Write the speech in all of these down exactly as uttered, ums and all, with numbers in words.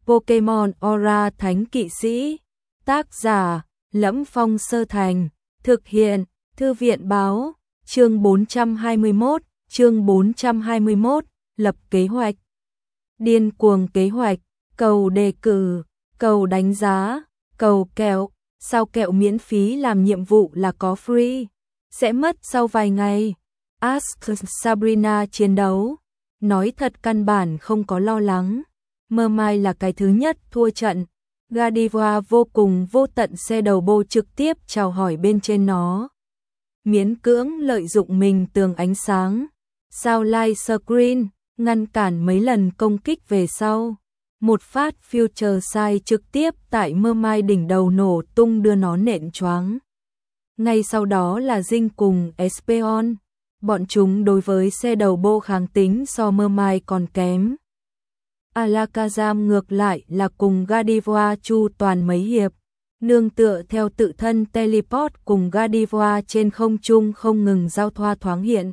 Pokemon Aura Thánh Kỵ Sĩ. Tác giả: Lẫm Phong Sơ Thành. Thực hiện: Thư viện báo. Chương bốn trăm hai mươi mốt, chương bốn trăm hai mươi mốt, lập kế hoạch. Điên cuồng kế hoạch, cầu đề cử, cầu đánh giá, cầu kẹo, sao kẹo miễn phí làm nhiệm vụ là có free, sẽ mất sau vài ngày. Ask Sabrina chiến đấu, nói thật căn bản không có lo lắng. Mermaid là cái thứ nhất thua trận. Gardevoir vô cùng vô tận xe đầu bô trực tiếp chào hỏi bên trên nó. Miễn cưỡng lợi dụng mình tường ánh sáng. Sao light screen, ngăn cản mấy lần công kích về sau. Một phát future sight trực tiếp tại Mermaid đỉnh đầu nổ tung đưa nó nện choáng. Ngay sau đó là Dinh cùng Espeon. Bọn chúng đối với xe đầu bô kháng tính so Mermaid còn kém. Alakazam ngược lại là cùng Gardevoir chu toàn mấy hiệp, nương tựa theo tự thân teleport cùng Gardevoir trên không trung không ngừng giao thoa thoáng hiện.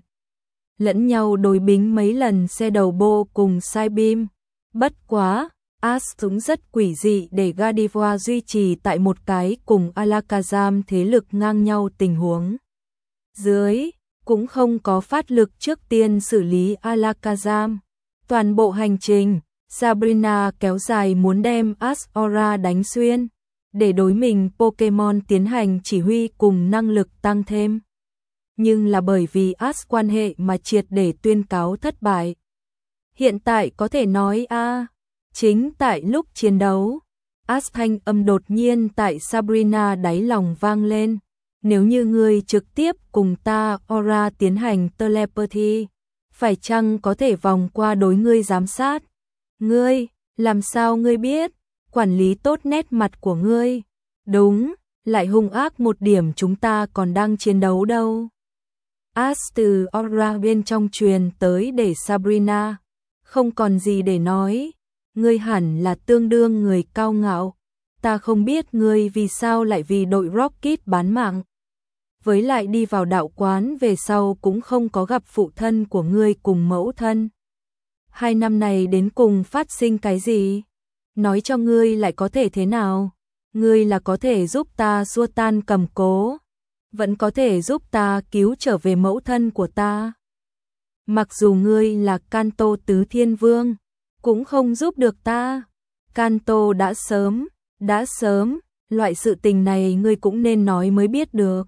Lẫn nhau đối bính mấy lần xe đầu bô cùng Psybeam. Bất quá, Ash cũng rất quỷ dị để Gardevoir duy trì tại một cái cùng Alakazam thế lực ngang nhau tình huống. Dưới, cũng không có phát lực trước tiên xử lý Alakazam. Toàn bộ hành trình, Sabrina kéo dài muốn đem Ash Aura đánh xuyên, để đối mình Pokemon tiến hành chỉ huy cùng năng lực tăng thêm. Nhưng là bởi vì Ash quan hệ mà triệt để tuyên cáo thất bại. Hiện tại có thể nói a à, chính tại lúc chiến đấu, Ash thanh âm đột nhiên tại Sabrina đáy lòng vang lên. Nếu như ngươi trực tiếp cùng ta Aura tiến hành telepathy, phải chăng có thể vòng qua đối ngươi giám sát? Ngươi, làm sao ngươi biết? Quản lý tốt nét mặt của ngươi. Đúng, lại hung ác một điểm, chúng ta còn đang chiến đấu đâu. Ash từ Aura bên trong truyền tới để Sabrina không còn gì để nói. Ngươi hẳn là tương đương người cao ngạo. Ta không biết ngươi vì sao lại vì đội Rocket bán mạng. Với lại đi vào đạo quán về sau cũng không có gặp phụ thân của ngươi cùng mẫu thân. Hai năm này đến cùng phát sinh cái gì? Nói cho ngươi lại có thể thế nào? Ngươi là có thể giúp ta xua tan cầm cố, vẫn có thể giúp ta cứu trở về mẫu thân của ta. Mặc dù ngươi là Kanto Tứ Thiên Vương, cũng không giúp được ta. Kanto đã sớm, đã sớm, loại sự tình này ngươi cũng nên nói mới biết được.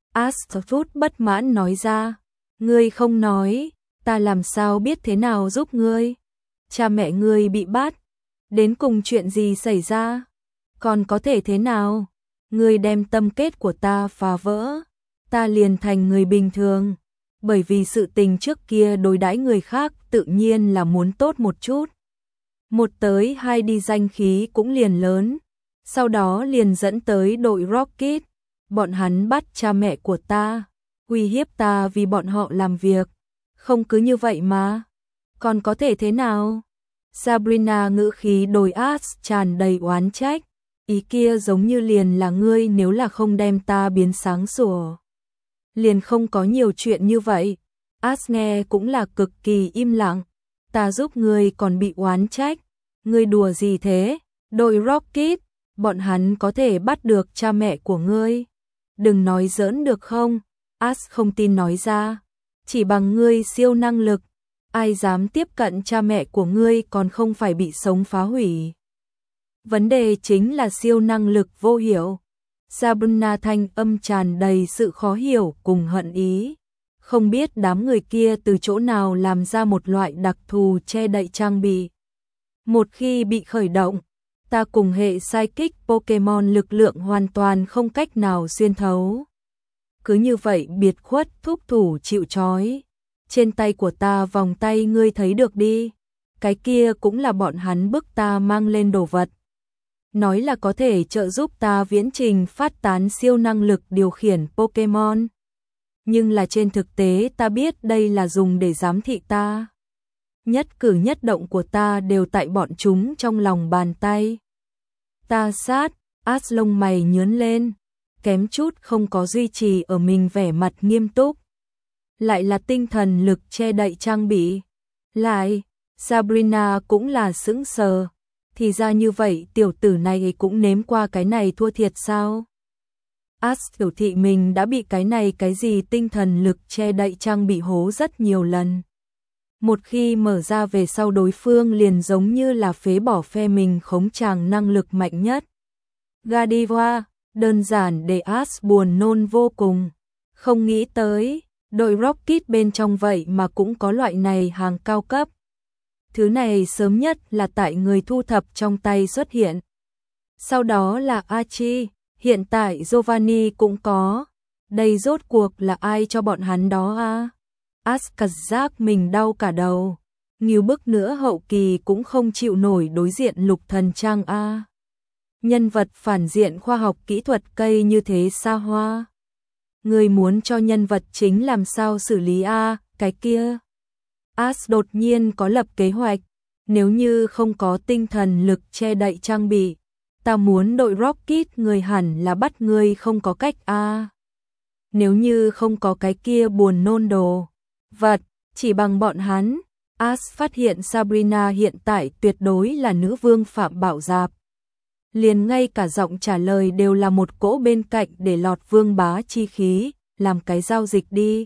Astrud bất mãn nói ra, ngươi không nói, ta làm sao biết thế nào giúp ngươi? Cha mẹ ngươi bị bắt, đến cùng chuyện gì xảy ra? Còn có thể thế nào? Ngươi đem tâm kết của ta phá vỡ, ta liền thành người bình thường. Bởi vì sự tình trước kia đối đãi người khác tự nhiên là muốn tốt một chút. Một tới hai đi danh khí cũng liền lớn, sau đó liền dẫn tới đội Rocket. Bọn hắn bắt cha mẹ của ta, uy hiếp ta vì bọn họ làm việc. Không cứ như vậy mà. Còn có thể thế nào? Sabrina ngữ khí đôi Ash tràn đầy oán trách. Ý kia giống như liền là ngươi nếu là không đem ta biến sáng sủa, liền không có nhiều chuyện như vậy. Ash nghe cũng là cực kỳ im lặng. Ta giúp ngươi còn bị oán trách. Ngươi đùa gì thế? Đội Rocket, bọn hắn có thể bắt được cha mẹ của ngươi. Đừng nói giỡn được không? Ash không tin nói ra. Chỉ bằng ngươi siêu năng lực, ai dám tiếp cận cha mẹ của ngươi còn không phải bị sống phá hủy. Vấn đề chính là siêu năng lực vô hiệu. Sabrina thanh âm tràn đầy sự khó hiểu cùng hận ý. Không biết đám người kia từ chỗ nào làm ra một loại đặc thù che đậy trang bị. Một khi bị khởi động, ta cùng hệ Psychic Pokemon lực lượng hoàn toàn không cách nào xuyên thấu. Cứ như vậy biệt khuất thúc thủ chịu trói. Trên tay của ta vòng tay ngươi thấy được đi. Cái kia cũng là bọn hắn bức ta mang lên đồ vật. Nói là có thể trợ giúp ta viễn trình phát tán siêu năng lực điều khiển Pokemon. Nhưng là trên thực tế ta biết đây là dùng để giám thị ta. Nhất cử nhất động của ta đều tại bọn chúng trong lòng bàn tay. Ta sát, Ash lông mày nhướng lên, kém chút không có duy trì ở mình vẻ mặt nghiêm túc. Lại là tinh thần lực che đậy trang bị. Lại, Sabrina cũng là sững sờ. thì ra như vậy tiểu tử này cũng nếm qua cái này thua thiệt sao? As biểu thị mình đã bị cái này cái gì tinh thần lực che đậy trang bị hố rất nhiều lần. Một khi mở ra về sau đối phương liền giống như là phế bỏ phe mình khống tràng năng lực mạnh nhất. Godiva, đơn giản để As buồn nôn vô cùng. Không nghĩ tới, đội Rocket bên trong vậy mà cũng có loại này hàng cao cấp. Thứ này sớm nhất là tại người thu thập trong tay xuất hiện. Sau đó là Archie, hiện tại Giovanni cũng có. Đây rốt cuộc là ai cho bọn hắn đó à? As cảm giác mình đau cả đầu. Nhiều bức nữa hậu kỳ cũng không chịu nổi đối diện lục thần trang a. À. Nhân vật phản diện khoa học kỹ thuật cây như thế xa hoa. Người muốn cho nhân vật chính làm sao xử lý a à, cái kia. As đột nhiên có lập kế hoạch. Nếu như không có tinh thần lực che đậy trang bị, ta muốn đội Rocket người hẳn là bắt người không có cách a. À. Nếu như không có cái kia buồn nôn đồ vật, chỉ bằng bọn hắn, As phát hiện Sabrina hiện tại tuyệt đối là nữ vương phạm bạo dạp. Liền ngay cả giọng trả lời đều là một cỗ bên cạnh để lọt vương bá chi khí, làm cái giao dịch đi.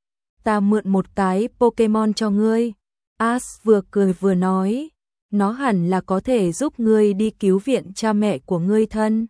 Ta mượn một cái Pokemon cho ngươi. As vừa cười vừa nói, nó hẳn là có thể giúp ngươi đi cứu viện cha mẹ của ngươi thân.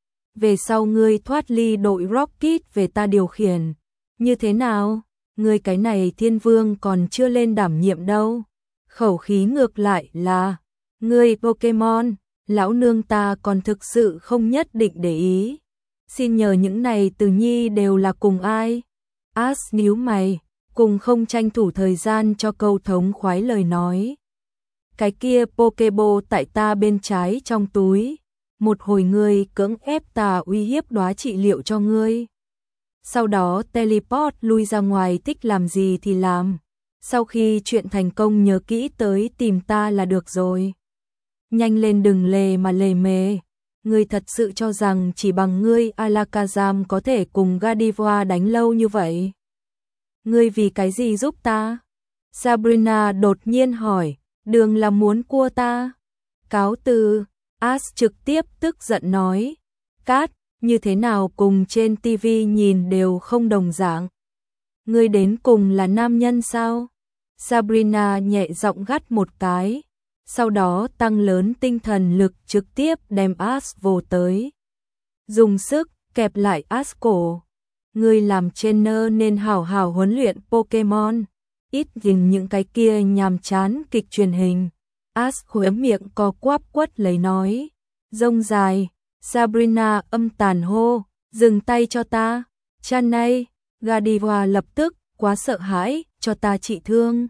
Về sau ngươi thoát ly đội Rocket về ta điều khiển. Như thế nào? Ngươi cái này thiên vương còn chưa lên đảm nhiệm đâu. Khẩu khí ngược lại là, ngươi Pokemon, lão nương ta còn thực sự không nhất định để ý. Xin nhờ những này từ nhi đều là cùng ai? As níu mày, cùng không tranh thủ thời gian cho câu thống khoái lời nói. Cái kia Pokeball tại ta bên trái trong túi. Một hồi ngươi cưỡng ép ta uy hiếp đóa trị liệu cho ngươi. Sau đó teleport lui ra ngoài thích làm gì thì làm. Sau khi chuyện thành công nhớ kỹ tới tìm ta là được rồi. Nhanh lên đừng lề mà lề mề. Ngươi thật sự cho rằng chỉ bằng ngươi Alakazam có thể cùng Godiva đánh lâu như vậy. Ngươi vì cái gì giúp ta? Sabrina đột nhiên hỏi, đường là muốn cua ta. Cáo từ, As trực tiếp tức giận nói. Cát, như thế nào cùng trên tivi nhìn đều không đồng dạng. Ngươi đến cùng là nam nhân sao? Sabrina nhẹ giọng gắt một cái, sau đó tăng lớn tinh thần lực trực tiếp đem As vồ tới. Dùng sức kẹp lại As cổ. Ngươi làm trainer nên hảo hảo huấn luyện Pokemon, ít nhìn những cái kia nhàm chán kịch truyền hình. As khóe miệng co quắp quất lấy nói, rông dài. Sabrina âm tàn hô, dừng tay cho ta. Chan này, Godiva lập tức, quá sợ hãi, cho ta trị thương.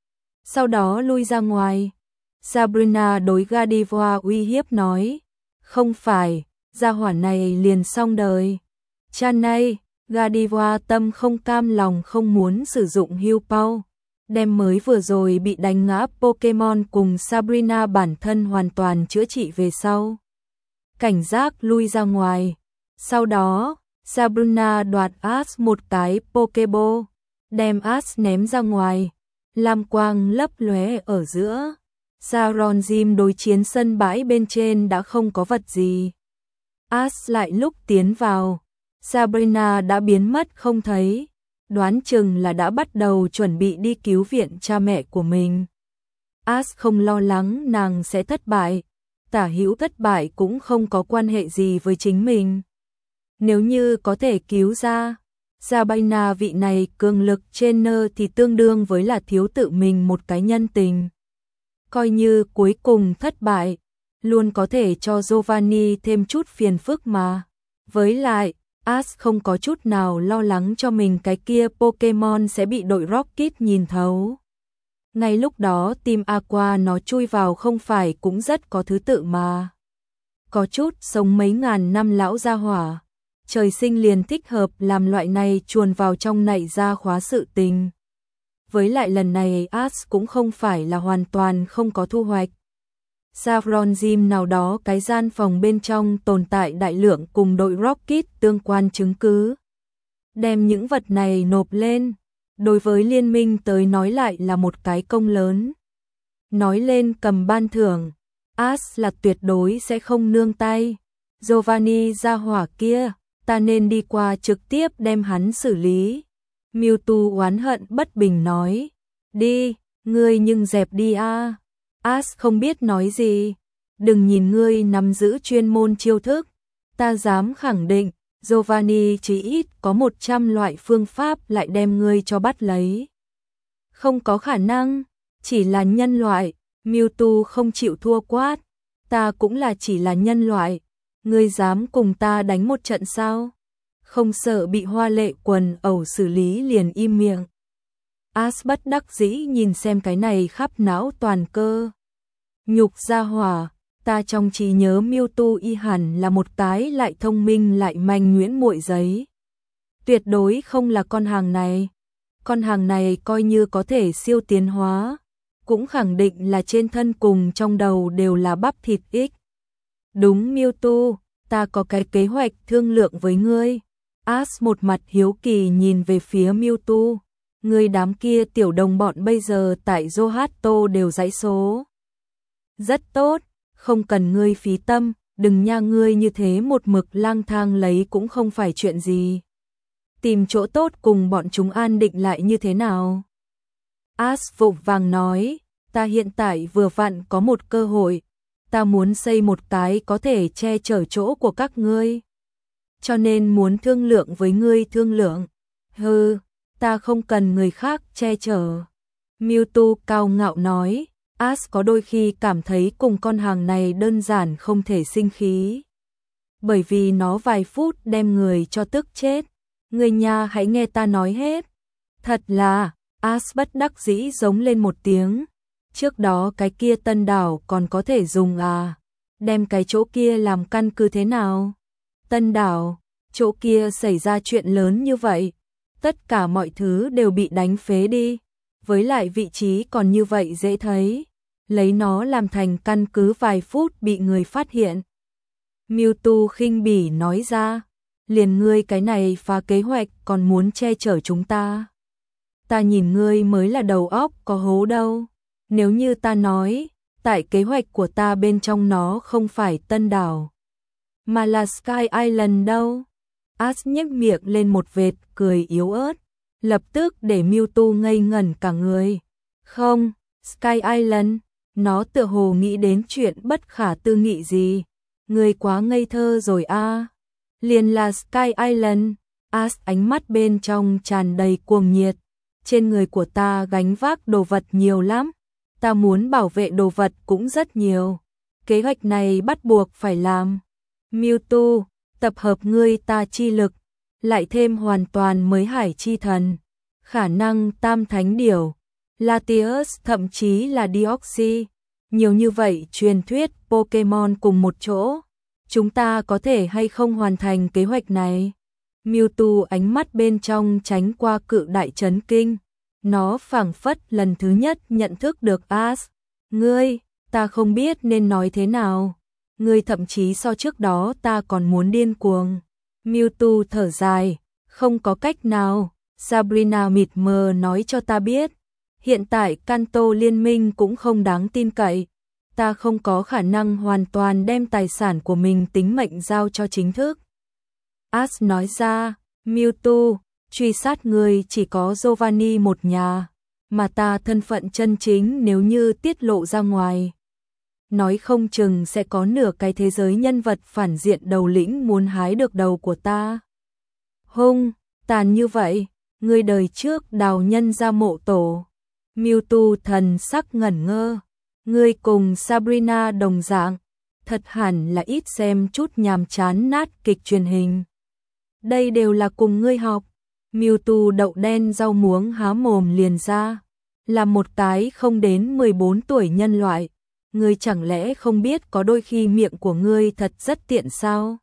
Sau đó lui ra ngoài. Sabrina đối Godiva uy hiếp nói, không phải, gia hỏa này liền xong đời. Chan này, Godiva tâm không cam lòng không muốn sử dụng Hưu Pao, đem mới vừa rồi bị đánh ngã Pokemon cùng Sabrina bản thân hoàn toàn chữa trị về sau. Cảnh giác lui ra ngoài. Sau đó, Sabrina đoạt As một cái Pokeball, đem As ném ra ngoài. Lam quang lấp lóe ở giữa. Saron Gym đối chiến sân bãi bên trên đã không có vật gì. As lại lúc tiến vào, Sabrina đã biến mất không thấy. Đoán chừng là đã bắt đầu chuẩn bị đi cứu viện cha mẹ của mình. As không lo lắng nàng sẽ thất bại. Tả hữu thất bại cũng không có quan hệ gì với chính mình. Nếu như có thể cứu ra, Sabrina vị này cường lực trainer thì tương đương với là thiếu tự mình một cái nhân tình. Coi như cuối cùng thất bại, luôn có thể cho Giovanni thêm chút phiền phức mà. Với lại, As không có chút nào lo lắng cho mình cái kia Pokemon sẽ bị đội Rocket nhìn thấu. Ngay lúc đó Team Aqua nó chui vào không phải cũng rất có thứ tự mà. Có chút sống mấy ngàn năm lão gia hỏa, trời sinh liền thích hợp làm loại này chuồn vào trong nảy ra khóa sự tình. Với lại lần này As cũng không phải là hoàn toàn không có thu hoạch. Saffron Gym nào đó cái gian phòng bên trong tồn tại đại lượng cùng đội Rocket tương quan chứng cứ. Đem những vật này nộp lên, đối với liên minh tới nói lại là một cái công lớn. Nói lên cầm ban thưởng, As là tuyệt đối sẽ không nương tay. Giovanni gia hỏa kia, ta nên đi qua trực tiếp đem hắn xử lý. Mewtwo oán hận bất bình nói. Đi, ngươi nhưng dẹp đi a. As không biết nói gì. Đừng nhìn ngươi nắm giữ chuyên môn chiêu thức. Ta dám khẳng định, Giovanni chỉ ít có một trăm loại phương pháp lại đem ngươi cho bắt lấy. Không có khả năng, chỉ là nhân loại. Mewtwo không chịu thua quát. Ta cũng là chỉ là nhân loại. Ngươi dám cùng ta đánh một trận sao? Không sợ bị hoa lệ quần ẩu xử lý liền im miệng. As bất đắc dĩ nhìn xem cái này khắp não toàn cơ. Nhục gia hỏa, ta trong trí nhớ Mewtwo y hẳn là một cái lại thông minh lại manh nhuyễn muội giấy. Tuyệt đối không là con hàng này. Con hàng này coi như có thể siêu tiến hóa, cũng khẳng định là trên thân cùng trong đầu đều là bắp thịt ích. Đúng Mewtwo, ta có cái kế hoạch thương lượng với ngươi. As một mặt hiếu kỳ nhìn về phía Mewtwo. Ngươi đám kia tiểu đồng bọn bây giờ tại Johto đều dãy số. Rất tốt, không cần ngươi phí tâm, đừng nha, ngươi như thế một mực lang thang lấy cũng không phải chuyện gì. Tìm chỗ tốt cùng bọn chúng an định lại như thế nào? As vội vàng nói, ta hiện tại vừa vặn có một cơ hội, ta muốn xây một cái có thể che chở chỗ của các ngươi. Cho nên muốn thương lượng với ngươi thương lượng. Hừ, ta không cần người khác che chở. Mewtwo cao ngạo nói. As có đôi khi cảm thấy cùng con hàng này đơn giản không thể sinh khí. Bởi vì nó vài phút đem người cho tức chết. Người nhà hãy nghe ta nói hết. Thật là, As bất đắc dĩ giống lên một tiếng. Trước đó cái kia tân đảo còn có thể dùng à. Đem cái chỗ kia làm căn cứ thế nào? Tân đảo, chỗ kia xảy ra chuyện lớn như vậy. Tất cả mọi thứ đều bị đánh phế đi. Với lại vị trí còn như vậy dễ thấy. Lấy nó làm thành căn cứ vài phút bị người phát hiện. Mewtwo khinh bỉ nói ra. Liền ngươi cái này phá kế hoạch còn muốn che chở chúng ta. Ta nhìn ngươi mới là đầu óc có hố đâu. Nếu như ta nói, tại kế hoạch của ta bên trong nó không phải tân đảo, mà là Sky Island đâu. As nhếch miệng lên một vệt cười yếu ớt, lập tức để Mewtwo ngây ngẩn cả người. Không, Sky Island, nó tựa hồ nghĩ đến chuyện bất khả tư nghị gì. Ngươi quá ngây thơ rồi a. À. Liền là Sky Island. As ánh mắt bên trong tràn đầy cuồng nhiệt. Trên người của ta gánh vác đồ vật nhiều lắm. Ta muốn bảo vệ đồ vật cũng rất nhiều. Kế hoạch này bắt buộc phải làm. Mewtwo, tập hợp ngươi ta chi lực, lại thêm hoàn toàn mới hải chi thần, khả năng tam thánh điểu, Latios thậm chí là Deoxys. Nhiều như vậy truyền thuyết Pokemon cùng một chỗ. Chúng ta có thể hay không hoàn thành kế hoạch này? Mewtwo ánh mắt bên trong tránh qua cự đại chấn kinh. Nó phảng phất lần thứ nhất nhận thức được As. Ngươi, ta không biết nên nói thế nào. Ngươi thậm chí so trước đó ta còn muốn điên cuồng. Mewtwo thở dài. Không có cách nào. Sabrina mịt mờ nói cho ta biết. Hiện tại Kanto liên minh cũng không đáng tin cậy. Ta không có khả năng hoàn toàn đem tài sản của mình tính mệnh giao cho chính thức. As nói ra, Mewtwo, truy sát người chỉ có Giovanni một nhà, mà ta thân phận chân chính nếu như tiết lộ ra ngoài. Nói không chừng sẽ có nửa cái thế giới nhân vật phản diện đầu lĩnh muốn hái được đầu của ta. Hung, tàn như vậy, người đời trước đào nhân ra mộ tổ. Mewtwo thần sắc ngẩn ngơ. Ngươi cùng Sabrina đồng dạng, thật hẳn là ít xem chút nhàm chán nát kịch truyền hình. Đây đều là cùng ngươi học. Mewtwo đậu đen rau muống há mồm liền ra. Là một cái không đến mười bốn tuổi nhân loại. Ngươi chẳng lẽ không biết có đôi khi miệng của ngươi thật rất tiện sao?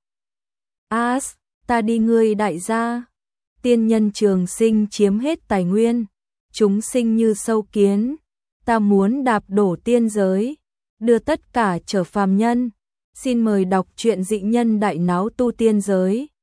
As, ta đi ngươi đại gia. Tiên nhân trường sinh chiếm hết tài nguyên. Chúng sinh như sâu kiến. Ta muốn đạp đổ tiên giới, đưa tất cả trở phàm nhân. Xin mời đọc truyện dị nhân đại náo tu tiên giới.